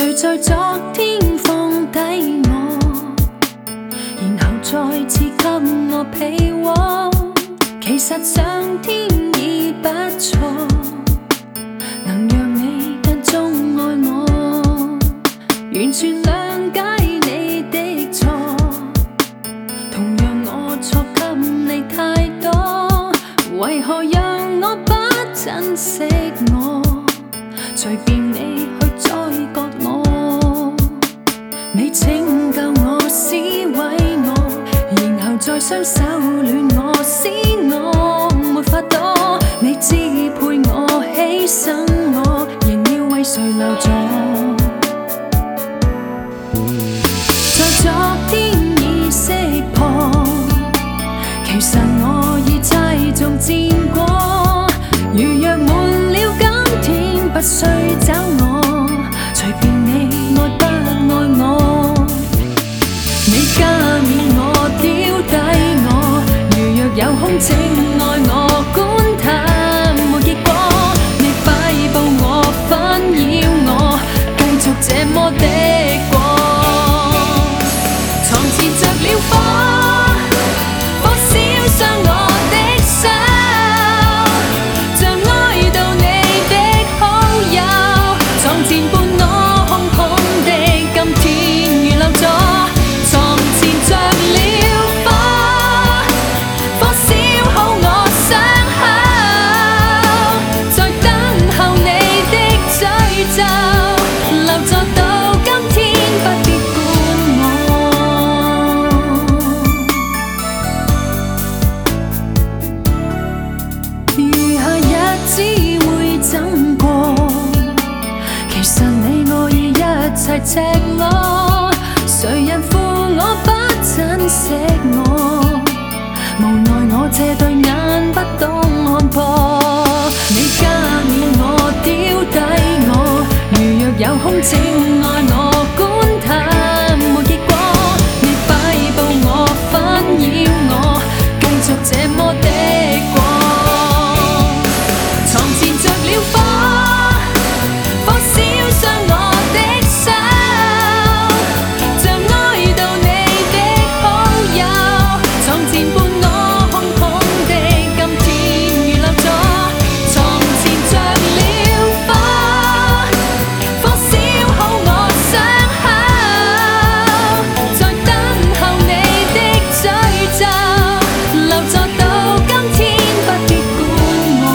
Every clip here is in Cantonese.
谁在昨天放低我，然後再次給我被窩？其實上天已不錯，能讓你間中愛我，完全諒解你的錯。同樣我錯給你太多，為何讓我不珍惜我？隨便你去宰割我，你拯救我，撕毀我，然後再雙手戀我，使我沒法躲。你支配我，犧牲我，仍要為誰留座？在昨天已識破，其實我已猜中戰果。如若滿了今天，不需找我，隨便你愛不愛我。你加冕我，丟低我，如若有空請愛我，管它沒結果。你擺布我，紛擾我，繼續這麼的過。床前着了火，火燒傷我的手，像哀悼你的好友。床前伴我空空的今天如漏咗。床前着了火，火燒好我傷口，在等候你的詛咒，留作到今天不必管我。餘下日子會怎過？其實你我已一齊赤裸，誰人負我不珍惜我？無奈我這對眼不懂看破。你加冕我，丟低我，如若有空請愛我，管它沒結果。你擺布我，紛擾我，繼續這麼的過。床前着了火，火燒傷我的手，像哀悼你的好友。床前伴我空空的今天如漏咗。床前着了火，火燒好我傷口，在等候你的詛咒，留作到今天不必管我。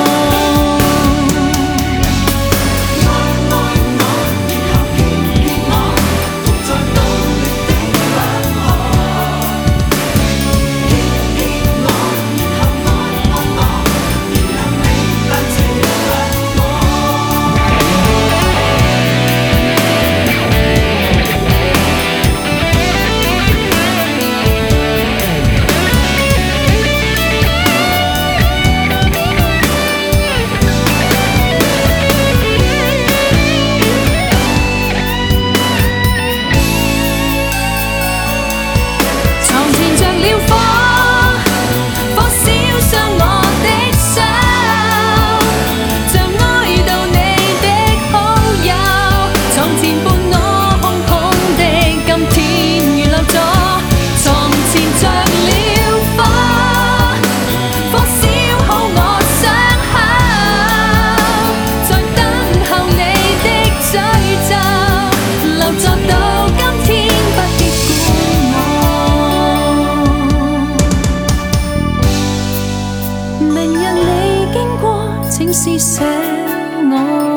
床前着了火，火燒傷我的手，像哀悼你的好友。床前伴我空空的今天如漏咗。床前着了火，火燒好我傷口，在等候你的詛咒，留作到今天不必管我。明日你經過，請施捨我。